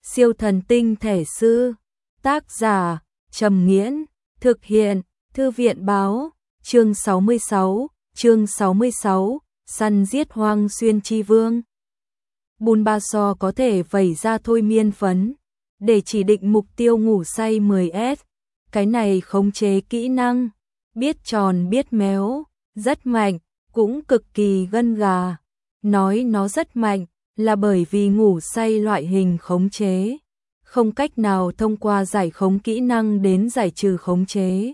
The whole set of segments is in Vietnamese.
Siêu thần tinh thể sư. Tác giả Trầm Nghiễn. Thực hiện Thư viện báo. Chương 66, săn giết Hoang Xuyên Chi Vương. Bulbasaur có thể vẩy ra thôi miên phấn để chỉ định mục tiêu ngủ say 10S. Cái này khống chế kỹ năng, biết tròn biết méo, rất mạnh, cũng cực kỳ gân gà. Nói nó rất mạnh là bởi vì ngủ say loại hình khống chế, không cách nào thông qua giải khống kỹ năng đến giải trừ khống chế.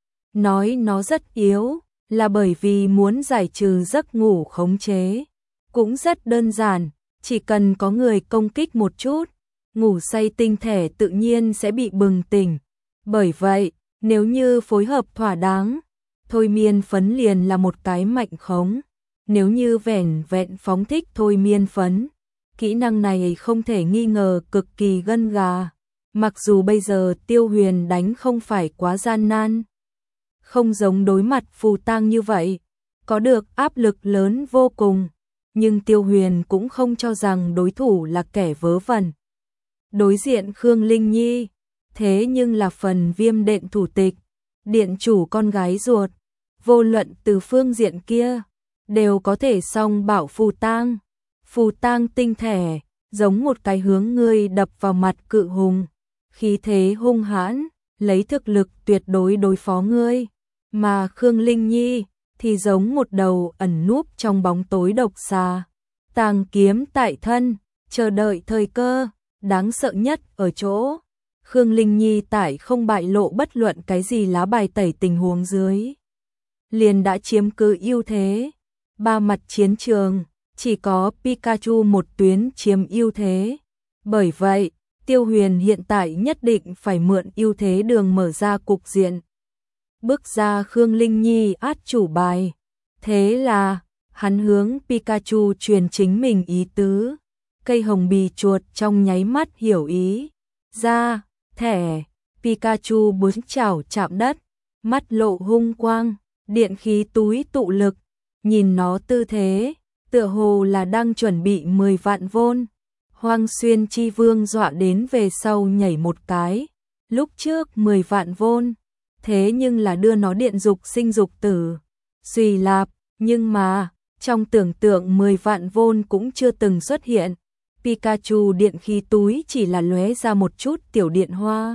Nói nó rất yếu là bởi vì muốn giải trừ giấc ngủ khống chế, cũng rất đơn giản, chỉ cần có người công kích một chút, ngủ say tinh thể tự nhiên sẽ bị bừng tỉnh. Bởi vậy, nếu như phối hợp thỏa đáng, thôi miên phấn liền là một cái mạnh khống. Nếu như vẻn vẹn phóng thích thôi miên phấn, kỹ năng này không thể nghi ngờ cực kỳ gân gà. Mặc dù bây giờ Tiêu Huyền đánh không phải quá gian nan, không giống đối mặt Phù Tang như vậy, có được áp lực lớn vô cùng, nhưng Tiêu Huyền cũng không cho rằng đối thủ là kẻ vớ vẩn. Đối diện Khương Linh Nhi, thế nhưng là phần Viêm Đệm thủ tịch, điện chủ con gái ruột, vô luận từ phương diện kia, đều có thể song bảo Phù Tang. Phù Tang tinh thể, giống một cái hướng ngươi đập vào mặt cự hùng, khí thế hung hãn, lấy thực lực tuyệt đối đối phó ngươi. Mà Khương Linh Nhi thì giống một đầu ẩn núp trong bóng tối độc xà, tàng kiếm tại thân, chờ đợi thời cơ. Đáng sợ nhất ở chỗ, Khương Linh Nhi tại không bại lộ bất luận cái gì lá bài tẩy tình huống dưới, liền đã chiếm cứ ưu thế. Ba mặt chiến trường, chỉ có Pikachu một tuyến chiếm ưu thế. Bởi vậy, Tiêu Huyền hiện tại nhất định phải mượn ưu thế đường mở ra cục diện, bước ra Khương Linh Nhi át chủ bài. Thế là, hắn hướng Pikachu truyền chính mình ý tứ. Cây hồng bì chuột trong nháy mắt hiểu ý. Ra, thẻ, Pikachu bún chảo chạm đất, mắt lộ hung quang, điện khí túi tụ lực. Nhìn nó tư thế, tựa hồ là đang chuẩn bị 10 vạn vôn. Hoang Xuyên Chi Vương dọa đến về sau nhảy một cái. Lúc trước 10 vạn vôn, thế nhưng là đưa nó điện dục sinh dục tử. Xùy lạp, nhưng mà, trong tưởng tượng 10 vạn vôn cũng chưa từng xuất hiện. Pikachu điện khí túi chỉ là lóe ra một chút tiểu điện hoa.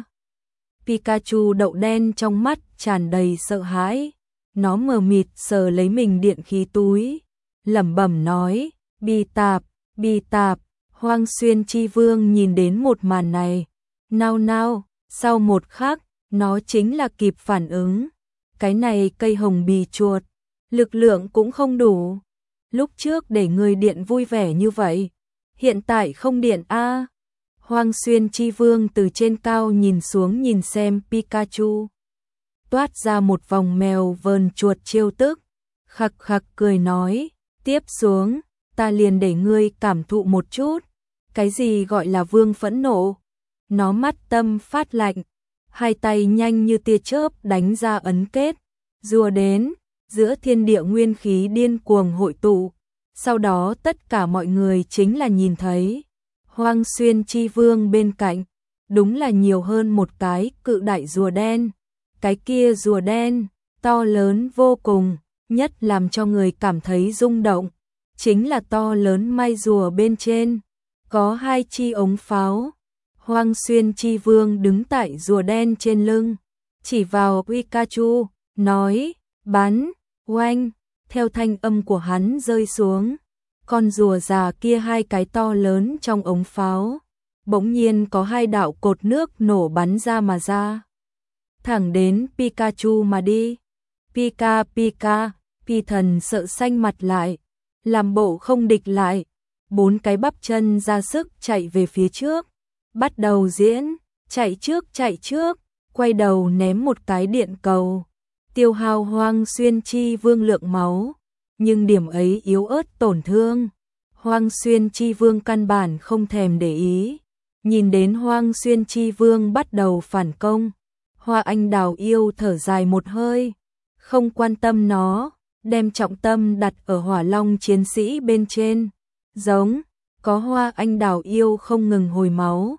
Pikachu đậu đen trong mắt tràn đầy sợ hãi. Nó mờ mịt sờ lấy mình điện khí túi, lẩm bẩm nói, bi tạp, bi tạp. Hoang Xuyên Chi Vương nhìn đến một màn này, nao nao, sau một khắc, nó chính là kịp phản ứng. Cái này cây hồng bì chuột, lực lượng cũng không đủ. Lúc trước để người điện vui vẻ như vậy, hiện tại không điện a. Hoang Xuyên Chi Vương từ trên cao nhìn xuống nhìn xem Pikachu, toát ra một vòng mèo vờn chuột trêu tức, khặc khặc cười nói, tiếp xuống, ta liền để ngươi cảm thụ một chút, cái gì gọi là vương phẫn nộ. Nó mắt tâm phát lạnh, hai tay nhanh như tia chớp đánh ra ấn kết, rùa đến, giữa thiên địa nguyên khí điên cuồng hội tụ. Sau đó tất cả mọi người chính là nhìn thấy, Hoang Xuyên Chi Vương bên cạnh, đúng là nhiều hơn một cái cự đại rùa đen. Cái kia rùa đen, to lớn vô cùng, nhất làm cho người cảm thấy rung động, chính là to lớn mai rùa bên trên, có 2 chi ống pháo. Hoang Xuyên Chi Vương đứng tại rùa đen trên lưng, chỉ vào Pikachu, nói, bắn, oanh. Theo thanh âm của hắn rơi xuống, con rùa già kia 2 cái to lớn trong ống pháo, bỗng nhiên có 2 đạo cột nước nổ bắn ra mà ra, thẳng đến Pikachu mà đi. Pika Pika, Pi thần sợ xanh mặt lại, làm bộ không địch lại, 4 cái bắp chân ra sức chạy về phía trước, bắt đầu diễn, chạy trước, quay đầu ném một cái điện cầu, tiêu hao Hoang Xuyên Chi Vương lượng máu, nhưng điểm ấy yếu ớt tổn thương, Hoang Xuyên Chi Vương căn bản không thèm để ý. Nhìn đến Hoang Xuyên Chi Vương bắt đầu phản công, Hoa Anh Đào yêu thở dài một hơi, không quan tâm nó, đem trọng tâm đặt ở Hỏa Long chiến sĩ bên trên. Giống, có Hoa Anh Đào yêu không ngừng hồi máu,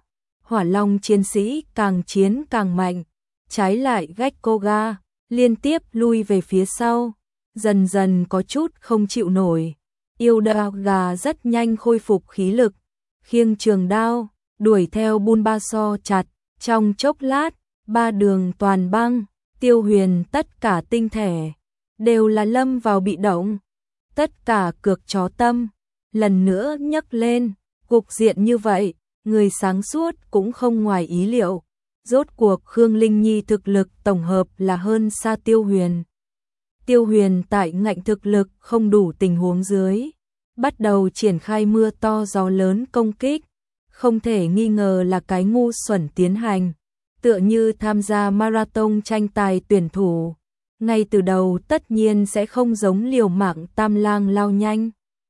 Hỏa Long chiến sĩ càng chiến càng mạnh, trái lại Gekkoga liên tiếp lui về phía sau, dần dần có chút không chịu nổi. Yêu đao gà rất nhanh khôi phục khí lực, khiêng trường đao, đuổi theo Bulbasaur chặt, trong chốc lát, ba đường toàn băng, Tiêu Huyền tất cả tinh thể, đều là lâm vào bị động. Tất cả cược chó tâm, lần nữa nhấc lên, cục diện như vậy, người sáng suốt cũng không ngoài ý liệu. Rốt cuộc Khương Linh Nhi thực lực tổng hợp là hơn xa Tiêu Huyền. Tiêu Huyền tại ngạnh thực lực không đủ tình huống dưới, bắt đầu triển khai mưa to gió lớn công kích, không thể nghi ngờ là cái ngu xuẩn tiến hành, tựa như tham gia marathon tranh tài tuyển thủ. Ngay từ đầu tất nhiên sẽ không giống liều mạng tam lang lao nhanh,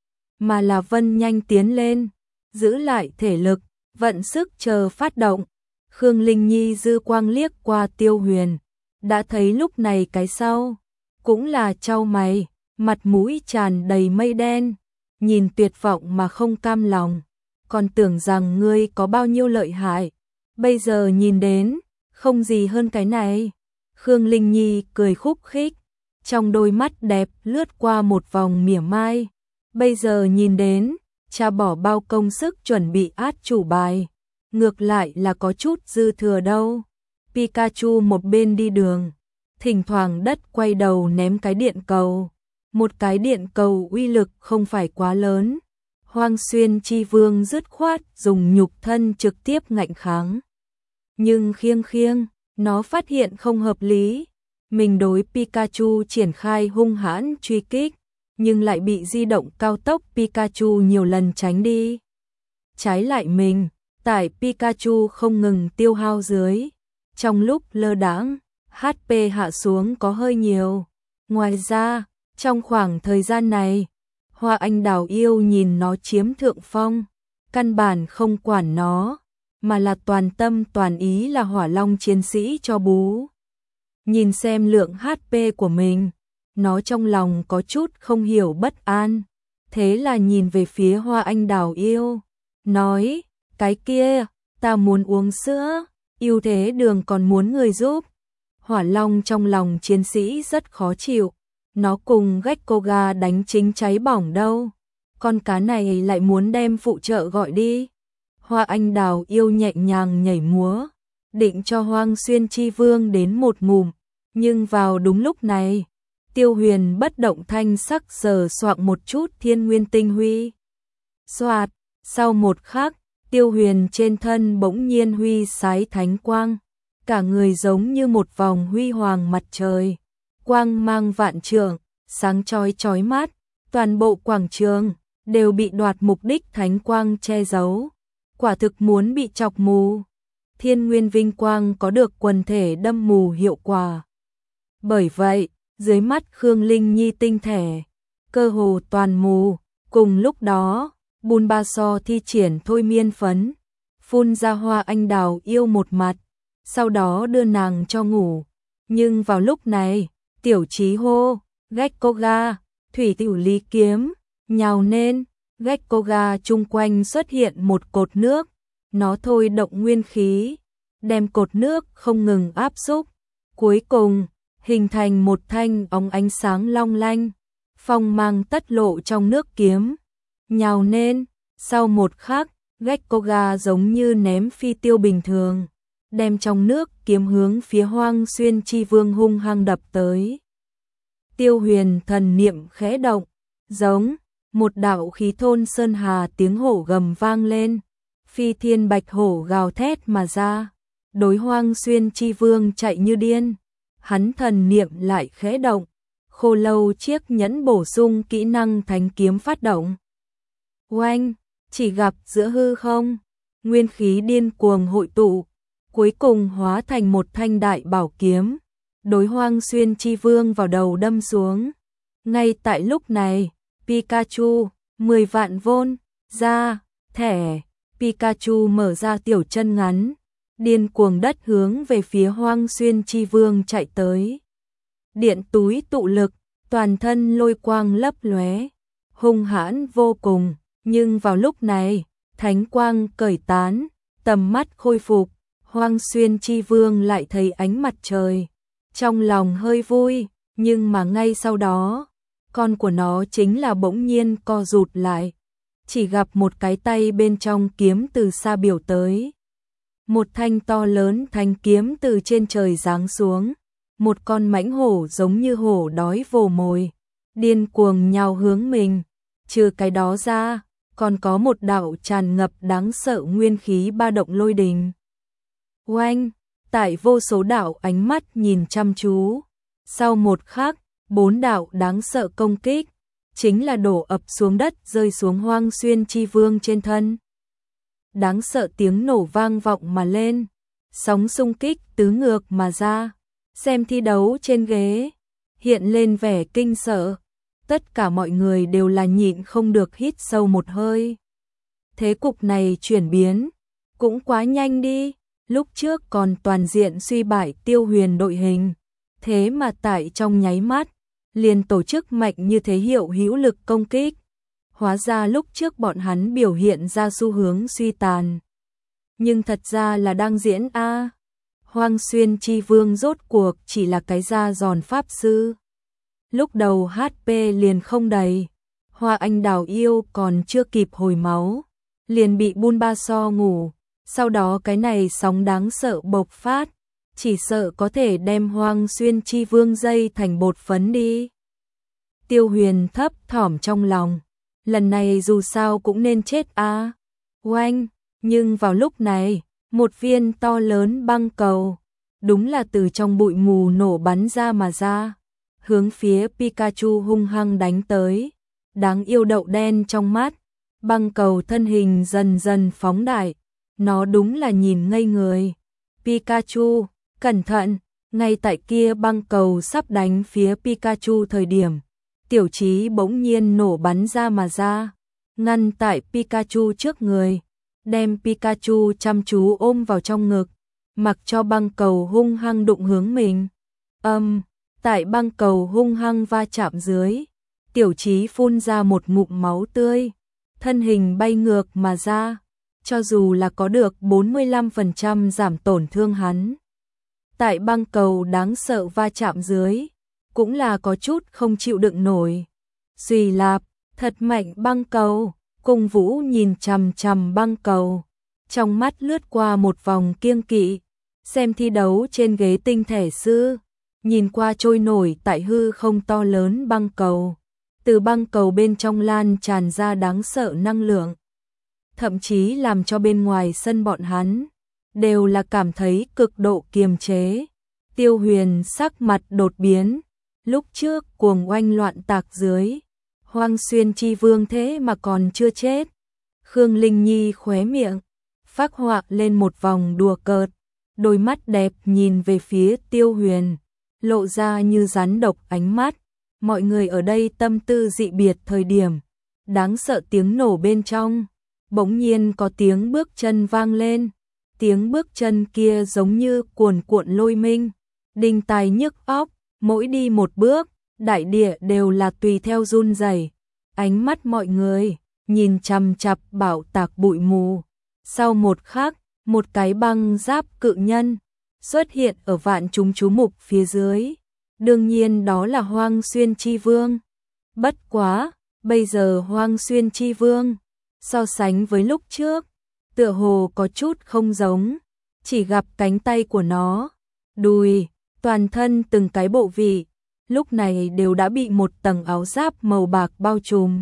mà là vân nhanh tiến lên, giữ lại thể lực, vận sức chờ phát động. Khương Linh Nhi dư quang liếc qua Tiêu Huyền, đã thấy lúc này cái sau, cũng là chau mày, mặt mũi tràn đầy mây đen, nhìn tuyệt vọng mà không cam lòng, còn tưởng rằng ngươi có bao nhiêu lợi hại, bây giờ nhìn đến, không gì hơn cái này. Khương Linh Nhi cười khúc khích, trong đôi mắt đẹp lướt qua một vòng mỉa mai, bây giờ nhìn đến, cha bỏ bao công sức chuẩn bị át chủ bài, ngược lại là có chút dư thừa đâu. Pikachu một bên đi đường, thỉnh thoảng đất quay đầu ném cái điện cầu, một cái điện cầu uy lực không phải quá lớn. Hoang Xuyên Chi Vương dứt khoát dùng nhục thân trực tiếp ngạnh kháng. Nhưng khiêng, nó phát hiện không hợp lý, mình đối Pikachu triển khai hung hãn truy kích, nhưng lại bị di động cao tốc Pikachu nhiều lần tránh đi. Trái lại mình, tại Pikachu không ngừng tiêu hao dưới, trong lúc lơ đãng, HP hạ xuống có hơi nhiều. Ngoài ra, trong khoảng thời gian này, Hoa Anh Đào yêu nhìn nó chiếm thượng phong, căn bản không quản nó, mà là toàn tâm toàn ý là Hỏa Long chiến sĩ cho bú. Nhìn xem lượng HP của mình, nó trong lòng có chút không hiểu bất an, thế là nhìn về phía Hoa Anh Đào yêu, nói, cái kia, ta muốn uống sữa, ưu thế đường còn muốn người giúp. Hỏa Long trong lòng chiến sĩ rất khó chịu, nó cùng Gekkoga đánh chính cháy bỏng đâu, con cá này lại muốn đem phụ trợ gọi đi. Hoa Anh Đào yêu nhẹ nhàng nhảy múa, định cho Hoang Xuyên Chi Vương đến một ngụm, nhưng vào đúng lúc này, Tiêu Huyền bất động thanh sắc sờ soạng một chút thiên nguyên tinh huy. Soạt, sau một khắc, Tiêu Huyền trên thân bỗng nhiên huy sái thánh quang, cả người giống như một vòng huy hoàng mặt trời, quang mang vạn trượng, sáng chói chói mắt, toàn bộ quảng trường đều bị đoạt mục đích thánh quang che giấu, quả thực muốn bị chọc mù. Thiên nguyên vinh quang có được quần thể đâm mù hiệu quả. Bởi vậy, dưới mắt Khương Linh Nhi tinh thể, cơ hồ toàn mù, cùng lúc đó, Bulbasaur thi triển thôi miên phấn, phun ra Hoa Anh Đào yêu một mặt, sau đó đưa nàng cho ngủ. Nhưng vào lúc này, tiểu trí hô, Gekkoga, thủy tiểu lý kiếm, nhào nên, Gekkoga chung quanh xuất hiện một cột nước, nó thôi động nguyên khí, đem cột nước không ngừng áp xúc, cuối cùng, hình thành một thanh óng ánh sáng long lanh, phong mang tất lộ trong nước kiếm, nhào nên, sau một khắc, Gekkoga giống như ném phi tiêu bình thường, đem trong nước kiếm hướng phía Hoang Xuyên Chi Vương hung hăng đập tới. Tiêu Huyền thần niệm khẽ động, giống một đạo khí thôn sơn hà tiếng hổ gầm vang lên, phi thiên bạch hổ gào thét mà ra, đối Hoang Xuyên Chi Vương chạy như điên. Hắn thần niệm lại khẽ động, Khô Lâu chiếc nhẫn bổ sung kỹ năng thánh kiếm phát động. Oanh, chỉ gặp giữa hư không, nguyên khí điên cuồng hội tụ, cuối cùng hóa thành một thanh đại bảo kiếm, đối Hoang Xuyên Chi Vương vào đầu đâm xuống. Ngay tại lúc này, Pikachu, 10 vạn vôn, ra, thẻ, Pikachu mở ra tiểu chân ngắn, điên cuồng đất hướng về phía Hoang Xuyên Chi Vương chạy tới. Điện túi tụ lực, toàn thân lôi quang lấp lóe, hung hãn vô cùng, nhưng vào lúc này, thánh quang cởi tán, Tầm mắt khôi phục, Hoang Xuyên Chi Vương lại thấy ánh mặt trời. Trong lòng hơi vui, nhưng mà ngay sau đó, con của nó chính là bỗng nhiên co rụt lại. Chỉ gặp một cái tay bên trong kiếm từ xa biểu tới. Một thanh to lớn thanh kiếm từ trên trời giáng xuống. Một con mãnh hổ giống như hổ đói vồ mồi, điên cuồng nhào hướng mình. Trừ cái đó ra, còn có một đạo tràn ngập đáng sợ nguyên khí ba động lôi đình. Oanh, tại vô số đạo ánh mắt nhìn chăm chú. Sau một khắc, 4 đạo đáng sợ công kích, chính là đổ ập xuống đất rơi xuống Hoang Xuyên Chi Vương trên thân. Đáng sợ tiếng nổ vang vọng mà lên, sóng xung kích tứ ngược mà ra. Xem thi đấu trên ghế, hiện lên vẻ kinh sợ. Tất cả mọi người đều là nhịn không được hít sâu một hơi. Thế cục này chuyển biến, cũng quá nhanh đi. Lúc trước còn toàn diện suy bại Tiêu Huyền đội hình. Thế mà tại trong nháy mắt, liền tổ chức mạnh như thế hiệu hữu lực công kích. Hóa ra lúc trước bọn hắn biểu hiện ra xu hướng suy tàn. Nhưng thật ra là đang diễn a. Hoang Xuyên Chi Vương rốt cuộc chỉ là cái da giòn pháp sư. Lúc đầu HP liền không đầy, Hoa Anh Đào yêu còn chưa kịp hồi máu, liền bị Bulbasaur ngủ. Sau đó cái này sóng đáng sợ bộc phát, chỉ sợ có thể đem Hoang Xuyên Chi Vương dây thành bột phấn đi. Tiêu Huyền thấp thỏm trong lòng, lần này dù sao cũng nên chết a. Oanh, nhưng vào lúc này, một viên to lớn băng cầu, đúng là từ trong bụi mù nổ bắn ra mà ra, hướng phía Pikachu hung hăng đánh tới. Đáng yêu đậu đen trong mắt, băng cầu thân hình dần dần phóng đại, nó đúng là nhìn ngây người. Pikachu, cẩn thận, ngay tại kia băng cầu sắp đánh phía Pikachu thời điểm, Tiểu Chí bỗng nhiên nổ bắn ra mà ra, ngăn tại Pikachu trước người, đem Pikachu chăm chú ôm vào trong ngực, mặc cho băng cầu hung hăng đụng hướng mình. Tại băng cầu hung hăng va chạm dưới, Tiểu Chí phun ra một ngụm máu tươi, thân hình bay ngược mà ra, cho dù là có được 45% giảm tổn thương hắn. Tại băng cầu đáng sợ va chạm dưới, cũng là có chút không chịu đựng nổi. Xùy lạp, thật mạnh băng cầu, Cung Vũ nhìn chằm chằm băng cầu, trong mắt lướt qua một vòng kiêng kỵ, xem thi đấu trên ghế tinh thể sư, nhìn qua trôi nổi tại hư không to lớn băng cầu, từ băng cầu bên trong lan tràn ra đáng sợ năng lượng, thậm chí làm cho bên ngoài sân bọn hắn đều là cảm thấy cực độ kiềm chế. Tiêu Huyền sắc mặt đột biến, lúc trước cuồng oanh loạn tạc dưới, Hoang Xuyên Chi Vương thế mà còn chưa chết. Khương Linh Nhi khóe miệng phác họa lên một vòng đùa cợt, đôi mắt đẹp nhìn về phía Tiêu Huyền, lộ ra như rắn độc ánh mắt. Mọi người ở đây tâm tư dị biệt thời điểm, đáng sợ tiếng nổ bên trong, bỗng nhiên có tiếng bước chân vang lên. Tiếng bước chân kia giống như cuồn cuộn lôi minh, đinh tai nhức óc, mỗi đi một bước, đại địa đều là tùy theo run rẩy. Ánh mắt mọi người nhìn chằm chằm bảo tạc bụi mù. Sau một khắc, một cái băng giáp cự nhân xuất hiện ở vạn chúng chú mục phía dưới. Đương nhiên đó là Hoang Xuyên Chi Vương. Bất quá, bây giờ Hoang Xuyên Chi Vương so sánh với lúc trước, tựa hồ có chút không giống, chỉ gặp cánh tay của nó, đùi, toàn thân từng cái bộ vị, lúc này đều đã bị một tầng áo giáp màu bạc bao trùm.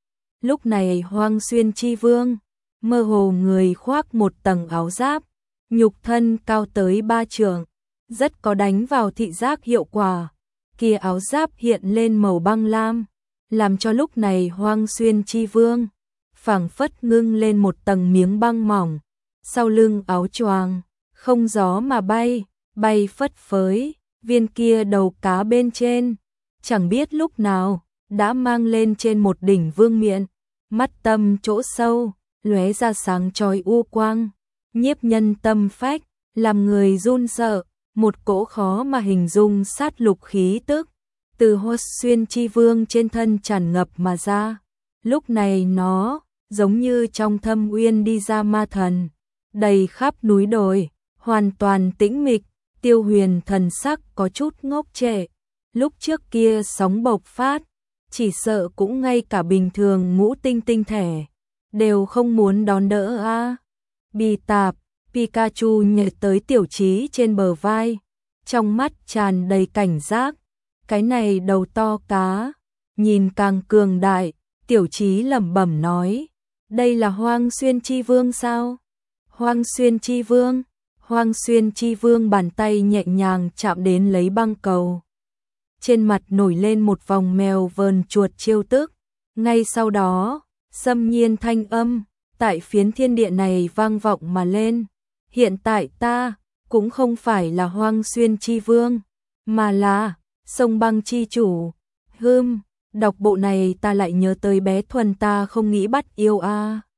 Lúc này Hoang Xuyên Chi Vương, mơ hồ người khoác một tầng áo giáp, nhục thân cao tới 3 trượng, rất có đánh vào thị giác hiệu quả. Kia áo giáp hiện lên màu băng lam, làm cho lúc này Hoang Xuyên Chi Vương phảng phất ngưng lên một tầng miếng băng mỏng, sau lưng áo choàng không gió mà bay, bay phất phới, viên kia đầu cá bên trên, chẳng biết lúc nào đã mang lên trên một đỉnh vương miện, mắt tâm chỗ sâu lóe ra sáng chói u quang, nhiếp nhân tâm phách, làm người run sợ, một cỗ khó mà hình dung sát lục khí tức từ Hoang Xuyên Chi Vương trên thân tràn ngập mà ra. Lúc này nó giống như trong thâm uyên đi ra ma thần, đầy khắp núi đồi, hoàn toàn tĩnh mịch. Tiêu Huyền thần sắc có chút ngốc trệ. Lúc trước kia sóng bộc phát, chỉ sợ cũng ngay cả bình thường ngũ tinh tinh thể đều không muốn đón đỡ a. Bì tạp, Pikachu nhảy tới Tiểu Chí trên bờ vai, trong mắt tràn đầy cảnh giác. Cái này đầu to cá, nhìn càng cường đại. Tiểu Chí lẩm bẩm nói, đây là Hoang Xuyên Chi Vương sao? Hoang Xuyên Chi Vương? Hoang Xuyên Chi Vương bàn tay nhẹ nhàng chạm đến lấy băng cầu. Trên mặt nổi lên một vòng mèo vờn chuột chiêu tức. Ngay sau đó, xâm nhiên thanh âm tại phiến thiên địa này vang vọng mà lên. Hiện tại ta cũng không phải là Hoang Xuyên Chi Vương, mà là Sông Băng Chi Chủ. Đọc bộ này ta lại nhớ tới bé Thuần ta không nghĩ bắt yêu a.